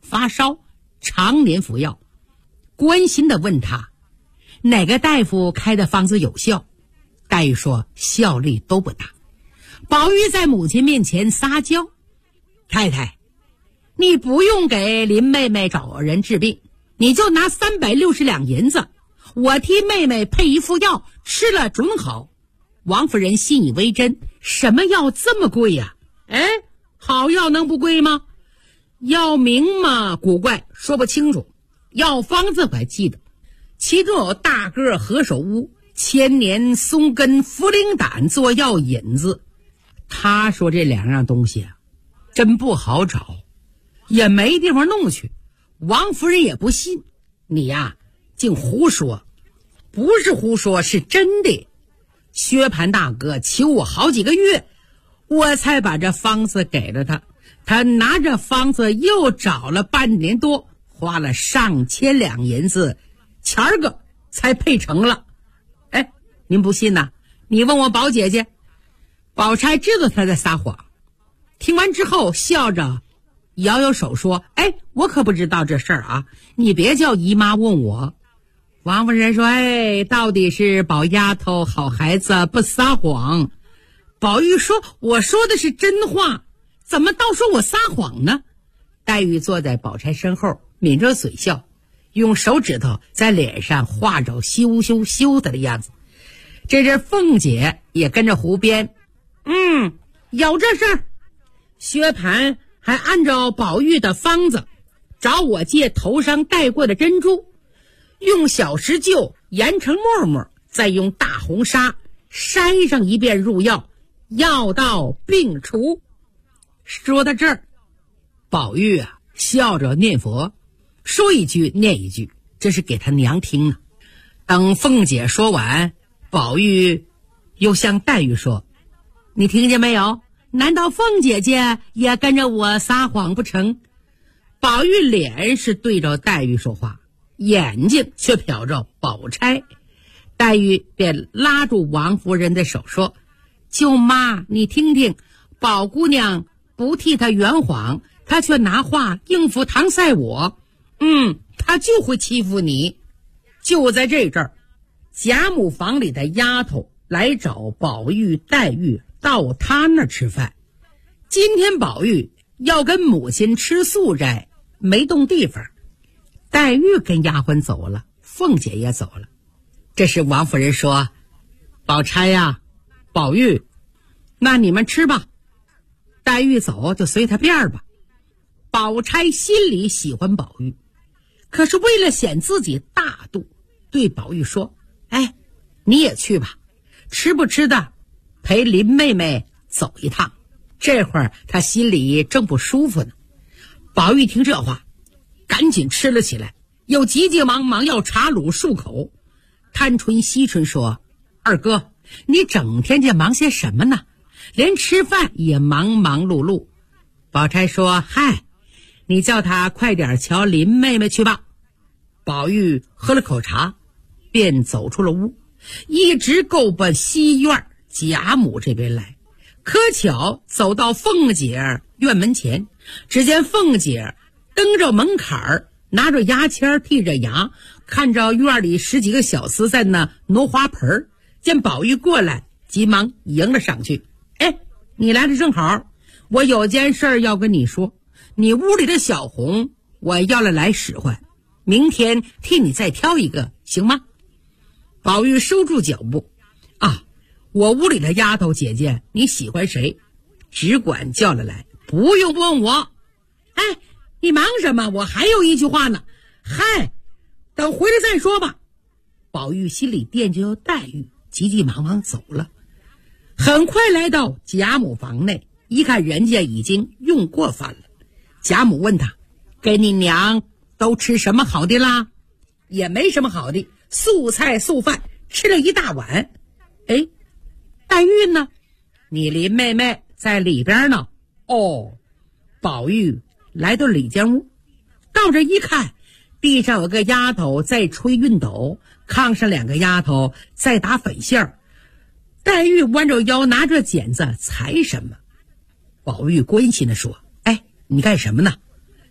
发烧，常年服药，关心地问他哪个大夫开的方子有效。黛玉说效力都不大。宝玉在母亲面前撒娇，太太，你不用给林妹妹找人治病，你就拿360两银子，我替妹妹配一副药，吃了准好。王夫人信以为真，什么药这么贵呀？好药能不贵吗？药名嘛古怪，说不清楚。药方子我还记得，其中有大个何首乌、千年松根、茯苓胆做药引子。他说这两样东西啊，真不好找，也没地方弄去。王夫人也不信，你呀，净胡说。不是胡说，是真的。薛蟠大哥求我好几个月，我才把这方子给了他。他拿着方子又找了半年多，花了上千两银子，钱儿个才配成了。您不信呐？你问我宝姐姐。宝钗知道他在撒谎，听完之后笑着摇摇手说，我可不知道这事儿啊，你别叫姨妈问我。王夫人说，到底是宝丫头好孩子不撒谎。宝玉说，我说的是真话，怎么倒说我撒谎呢？黛玉坐在宝钗身后，抿着嘴笑，用手指头在脸上画着羞羞羞的样子。这阵凤姐也跟着胡编，有这事儿。薛蟠还按照宝玉的方子找我借头上戴过的珍珠，用小石臼研成沫沫，再用大红纱筛上一遍入药，药到病除。说到这儿，宝玉啊笑着念佛，说一句念一句，这是给他娘听呢。等凤姐说完，宝玉又向黛玉说，你听见没有？难道凤姐姐也跟着我撒谎不成？宝玉脸是对着黛玉说话，眼睛却瞟着宝钗。黛玉便拉住王夫人的手说，舅妈你听听，宝姑娘不替她圆谎，她却拿话应付搪塞我，她就会欺负你。就在这阵儿，贾母房里的丫头来找宝玉黛玉到他那儿吃饭。今天宝玉要跟母亲吃素斋，没动地方。黛玉跟丫鬟走了，凤姐也走了。这时王夫人说，宝钗呀，宝玉，那你们吃吧，黛玉走就随他便吧。宝钗心里喜欢宝玉，可是为了显自己大度，对宝玉说，你也去吧，吃不吃的陪林妹妹走一趟。这会儿他心里正不舒服呢。宝玉听这话，赶紧吃了起来，又急急忙忙要茶卤漱口。探春惜春说，二哥，你整天就忙些什么呢？连吃饭也忙忙碌碌。宝钗说，你叫他快点瞧林妹妹去吧。宝玉喝了口茶，便走出了屋，一直够奔西院贾母这边来。可巧走到凤姐院门前，只见凤姐蹬着门槛儿，拿着牙签剔着牙，看着院里10几个小厮在那挪花盆。见宝玉过来，急忙迎了上去，你来的正好，我有件事要跟你说。你屋里的小红我要了来使唤，明天替你再挑一个，行吗？宝玉收住脚步，我屋里的丫头姐姐你喜欢谁，只管叫了来，不用问我。你忙什么？我还有一句话呢。等回来再说吧。宝玉心里惦记着黛玉，急急忙忙走了。很快来到贾母房内，一看人家已经用过饭了。贾母问他，给你娘都吃什么好的啦？也没什么好的，素菜素饭吃了一大碗。黛玉呢？你林妹妹在里边呢。宝玉来到里间屋，到这一看，地上有个丫头在吹熨斗，炕上2个丫头在打粉线儿。黛玉弯着腰拿着剪子裁什么。宝玉关心地说，你干什么呢？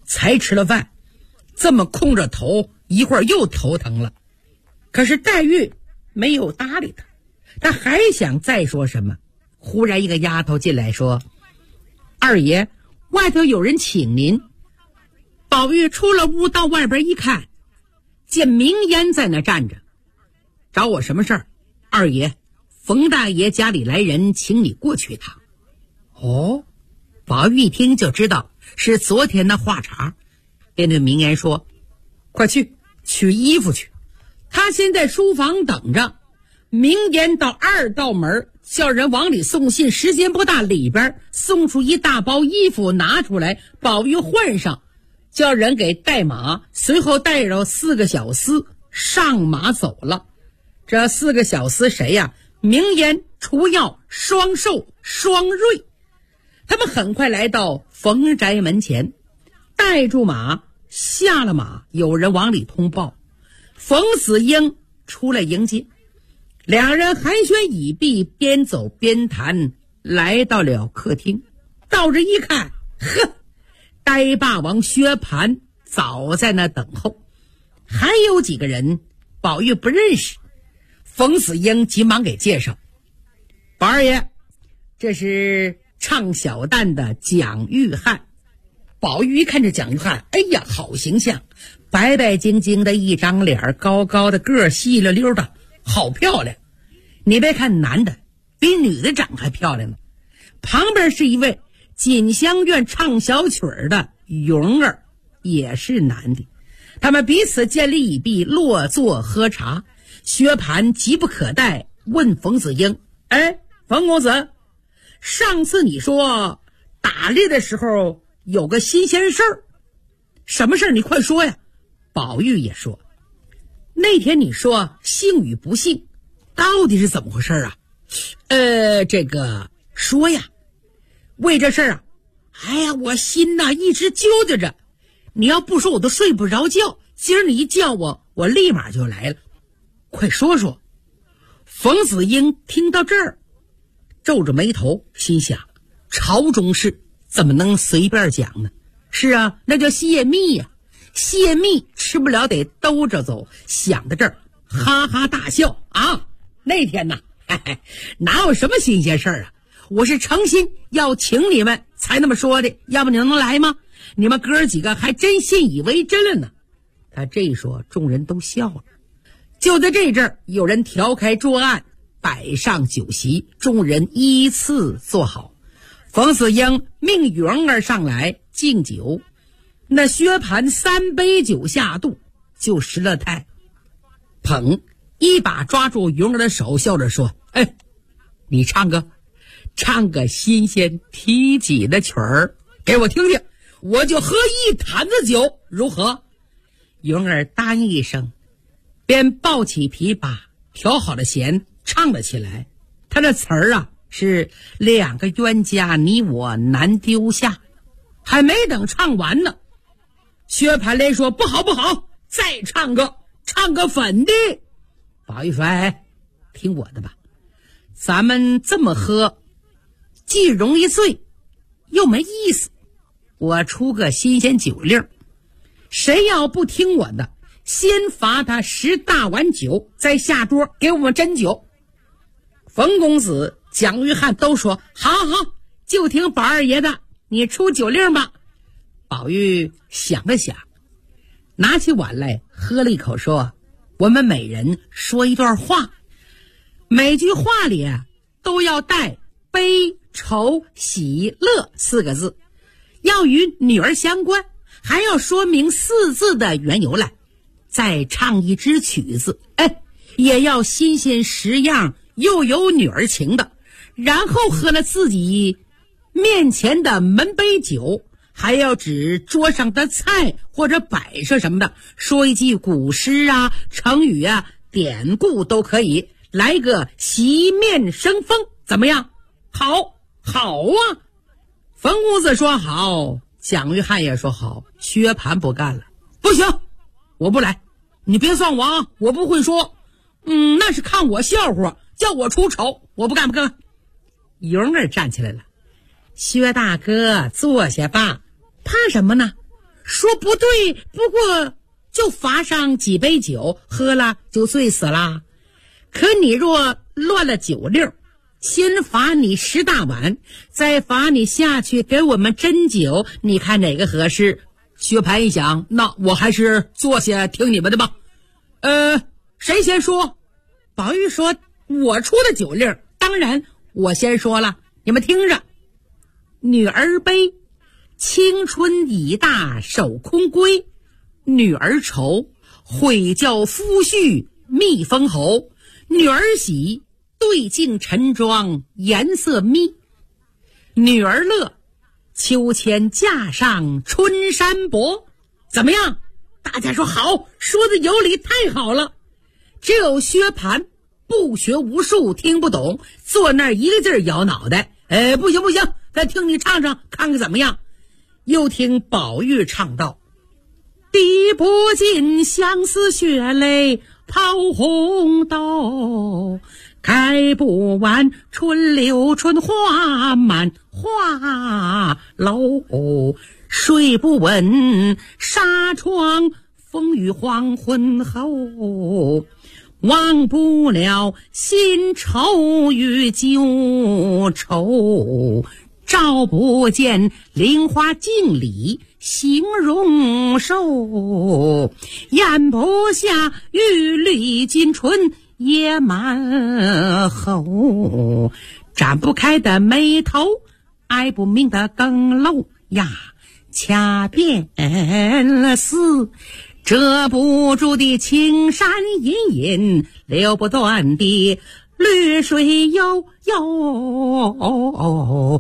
才吃了饭，这么空着头，一会儿又头疼了。可是黛玉没有搭理他，他还想再说什么。忽然一个丫头进来说：“二爷，外头有人请您。”宝玉出了屋，到外边一看，见明烟在那站着。找我什么事儿？二爷，冯大爷家里来人，请你过去一趟。哦，宝玉一听就知道是昨天的话茬，便对明烟说：“快去取衣服去。”他先在书房等着，明烟到二道门叫人往里送信，时间不大，里边送出一大包衣服拿出来，宝玉换上，叫人给带马，随后带着4个小厮上马走了。这4个小厮谁呀？明烟、除药、双寿、双瑞。他们很快来到冯宅门前，带住马，下了马，有人往里通报，冯子英出来迎接。两人寒暄已毕，边走边谈，来到了客厅。到这一看，呵，呆霸王薛蟠早在那等候，还有几个人宝玉不认识。冯子英急忙给介绍：“宝二爷，这是唱小旦的蒋玉菡。”宝玉一看这蒋玉菡，哎呀，好形象，白白净净的一张脸，高高的个儿，细溜溜的，好漂亮。你别看男的比女的长还漂亮呢。旁边是一位锦香院唱小曲儿的蓉儿，也是男的。他们彼此见礼已毕，落座喝茶。薛蟠急不可待，问冯子英：“哎，冯公子，上次你说打猎的时候有个新鲜事儿，什么事儿？你快说呀！”宝玉也说：“那天你说幸与不幸，到底是怎么回事啊？”这个说呀，为这事儿啊，哎呀，我心呐一直揪着着。你要不说我都睡不着觉，今儿你一叫我立马就来了。快说说。冯子英听到这儿，皱着眉头，心想：朝中事怎么能随便讲呢？是啊，那叫泄密呀，泄密吃不了得兜着走。想到这儿，哈哈大笑啊！那天呐，哪有什么新鲜事儿啊？我是诚心要请你们才那么说的，要不你能来吗？你们哥几个还真信以为真了呢。他这一说，众人都笑了。就在这阵儿，有人调开桌案，摆上酒席，众人依次坐好。冯子英命蓉儿上来敬酒，那薛蟠3杯酒下肚，就失了态，捧一把抓住蓉儿的手，笑着说：“哎，你唱个新鲜提己的曲儿给我听听，我就喝一坛子酒，如何？”蓉儿答应一声，便抱起琵琶，调好了弦，唱了起来。他的词儿啊是2个冤家，你我难丢下。还没等唱完呢，薛蟠连说：“不好不好，再唱个粉的。”宝玉说：“哎，听我的吧，咱们这么喝既容易醉又没意思，我出个新鲜酒令，谁要不听我的，先罚他10大碗酒，再下桌给我们斟酒。”冯公子、蒋玉菡都说：“好好，就听宝二爷的，你出酒令吧。”宝玉想了想，拿起碗来喝了一口，说：“我们每人说一段话，每句话里啊都要带悲、愁、喜、乐4个字，要与女儿相关，还要说明4字的缘由来。再唱一支曲子，也要新鲜实样，又有女儿情的。然后喝了自己面前的门杯酒，还要指桌上的菜或者摆设什么的，说一句古诗啊、成语啊、典故都可以，来个席面生风，怎么样？好啊！冯公子说好，蒋玉菡也说好，薛蟠不干了：“不行，我不来，你别算我啊，我不会说。那是看我笑话，叫我出丑，我不干。”蓉儿站起来了：“薛大哥，坐下吧，怕什么呢？ 说不对，不过就罚上几杯酒，喝了就醉死了。可你若乱了酒令，先罚你10大碗，再罚你下去给我们斟酒，你看哪个合适？薛蟠一想，那我还是坐下听你们的吧。谁先说？宝玉说，我出的酒令，当然我先说了，你们听着。女儿悲，青春已大守空闺；女儿愁，悔教夫婿觅封侯；女儿喜，对镜陈妆颜色眯；女儿乐，秋千架上春山薄。怎么样？大家说好，说的有理，太好了。只有薛蟠不学无术，听不懂，坐那儿一个劲儿摇脑袋。不行不行，再听你唱唱，看看怎么样。又听宝玉唱道：滴不尽相思血泪抛红豆，开不完春柳春花满花楼，睡不稳纱窗风雨黄昏后，忘不了新愁与旧愁，照不见菱花镜里形容瘦，咽不下玉绿金唇也满喉，展不开的眉头，挨不明的更漏呀，掐遍了丝，遮不住的青山隐隐，流不断的绿水悠悠。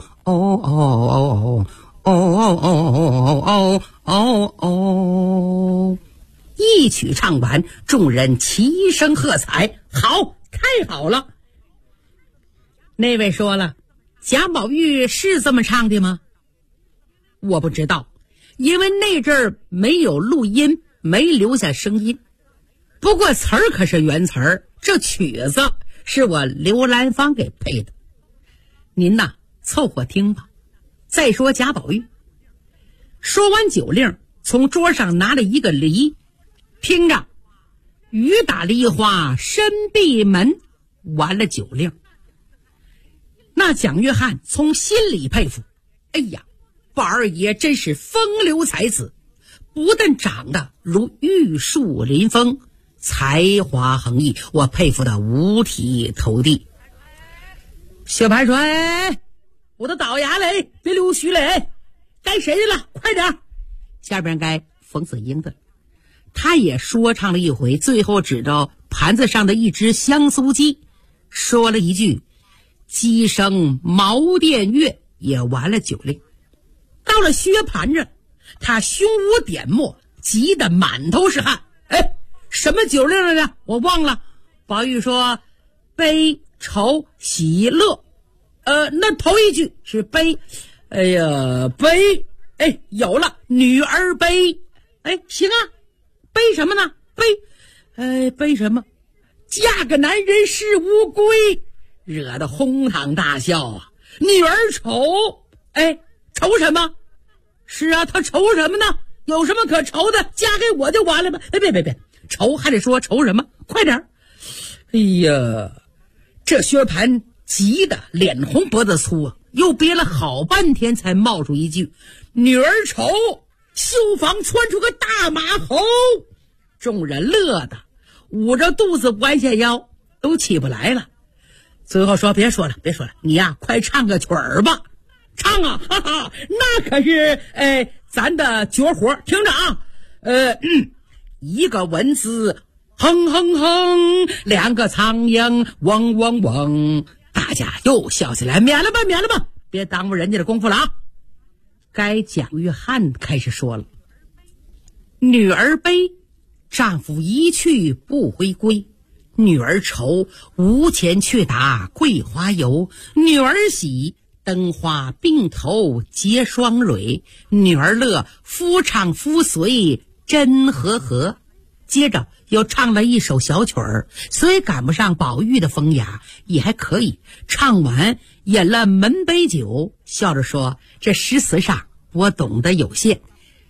一曲唱完，众人齐声喝彩，好，太好了。那位说了，贾宝玉是这么唱的吗？我不知道，因为那阵儿没有录音，没留下声音。不过词儿可是原词儿，这曲子是我刘兰芳给配的。您呐，凑合听吧。再说贾宝玉，说完酒令，从桌上拿了一个梨，听着，雨打梨花深闭门，完了酒令。那蒋约翰从心里佩服，哎呀，宝二爷真是风流才子，不但长得如玉树临风，才华横溢，我佩服得五体投地。薛蟠说，我的倒牙嘞，别溜须嘞，该谁的了，快点。下边该冯子英的，他也说唱了一回，最后指着盘子上的一只香酥鸡，说了一句鸡声茅店月，也完了酒令。到了薛蟠这，他胸无点墨，急得满头是汗。什么酒令来着？我忘了。宝玉说悲愁喜乐，那头一句是悲，哎呀，悲，有了，女儿悲，行啊，悲什么呢？悲什么？嫁个男人是乌龟，惹得哄堂大笑啊。女儿愁，愁什么？是啊，她愁什么呢？有什么可愁的？嫁给我就完了吧？别，愁还得说愁什么？快点！哎呀，这薛蟠急得脸红脖子粗啊，又憋了好半天才冒出一句：女儿愁，绣房窜出个大马猴。众人乐得捂着肚子弯下腰，都起不来了。最后说别说了，你呀，快唱个曲儿吧。唱啊，哈哈，那可是咱的绝活，听着啊。一个蚊子哼哼哼，两个苍蝇嗡嗡嗡，大家又笑起来。免了吧，别耽误人家的功夫了啊。该蒋约翰开始说了，女儿悲，丈夫一去不回归；女儿愁，无钱去打桂花油；女儿喜，灯花并头结双蕊；女儿乐，夫唱夫随真和和。接着又唱了一首小曲儿，虽赶不上宝玉的风雅，也还可以。唱完饮了门杯酒，笑着说，这诗词上我懂得有限，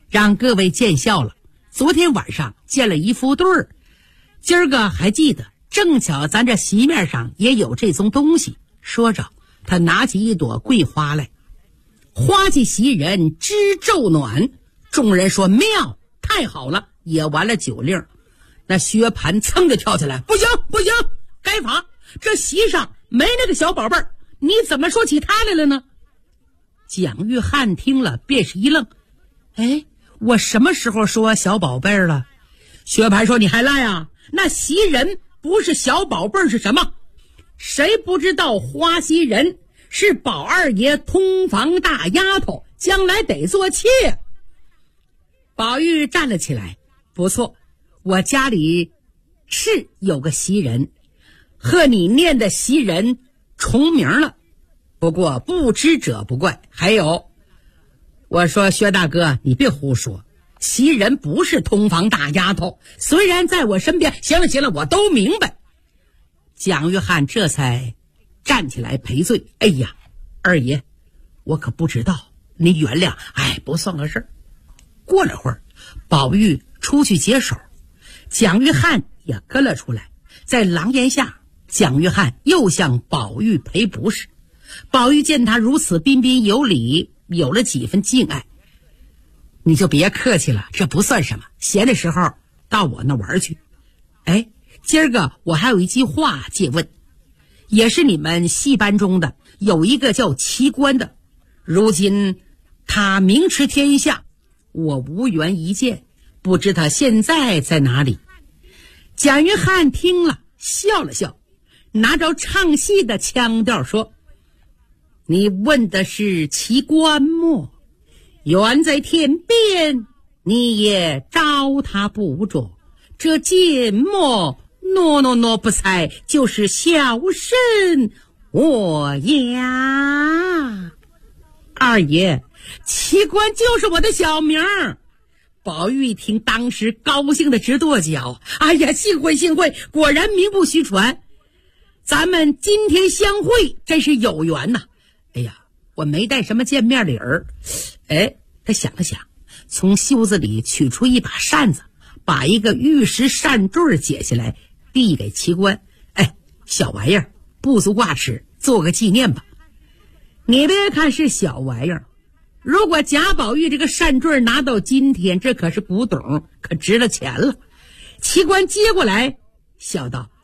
让各位见笑了。昨天晚上见了一副对儿，今儿个还记得，正巧咱这席面上也有这宗东西。说着，他拿起一朵桂花来，花气袭人，枝骤暖。众人说妙，太好了，也完了酒令。那薛蟠噌就跳起来，不行不行，该罚，这席上没那个小宝贝儿，你怎么说起他来了呢？蒋玉菡听了便是一愣，哎，我什么时候说小宝贝儿了？薛蟠说，你还赖啊？那袭人不是小宝贝儿是什么？谁不知道花袭人是宝二爷通房大丫头，将来得做妾。宝玉站了起来，不错，我家里是有个袭人，和你念的袭人重名了，不过不知者不怪。还有，我说薛大哥，你别胡说，袭人不是通房大丫头，虽然在我身边。行了行了，我都明白。蒋玉菡这才站起来赔罪，哎呀，二爷，我可不知道，你原谅，哎，不算个事儿。过了会儿，宝玉出去解手，蒋玉菡也跟了出来。在廊檐下，蒋玉菡又向宝玉赔不是。宝玉见他如此彬彬有礼，有了几分敬爱，你就别客气了，这不算什么，闲的时候到我那玩去。哎，今儿个我还有一句话借问，也是你们戏班中的，有一个叫齐官的，如今他名驰天下，我无缘一见，不知他现在在哪里。蒋玉菡听了笑了笑，拿着唱戏的腔调说，你问的是齐官么？远在天边，你也招他不着，这芥末喏不才，就是小生我呀。二爷，齐官就是我的小名。宝玉一听，当时高兴的直跺脚，哎呀，幸会幸会，果然名不虚传，咱们今天相会真是有缘呐。哎呀，我没带什么见面礼儿。哎，他想了想，从袖子里取出一把扇子，把一个玉石扇坠解下来递给齐官。哎，小玩意儿不足挂齿，做个纪念吧。你别看是小玩意儿，如果贾宝玉这个扇坠拿到今天，这可是古董，可值了钱了。齐官接过来笑道，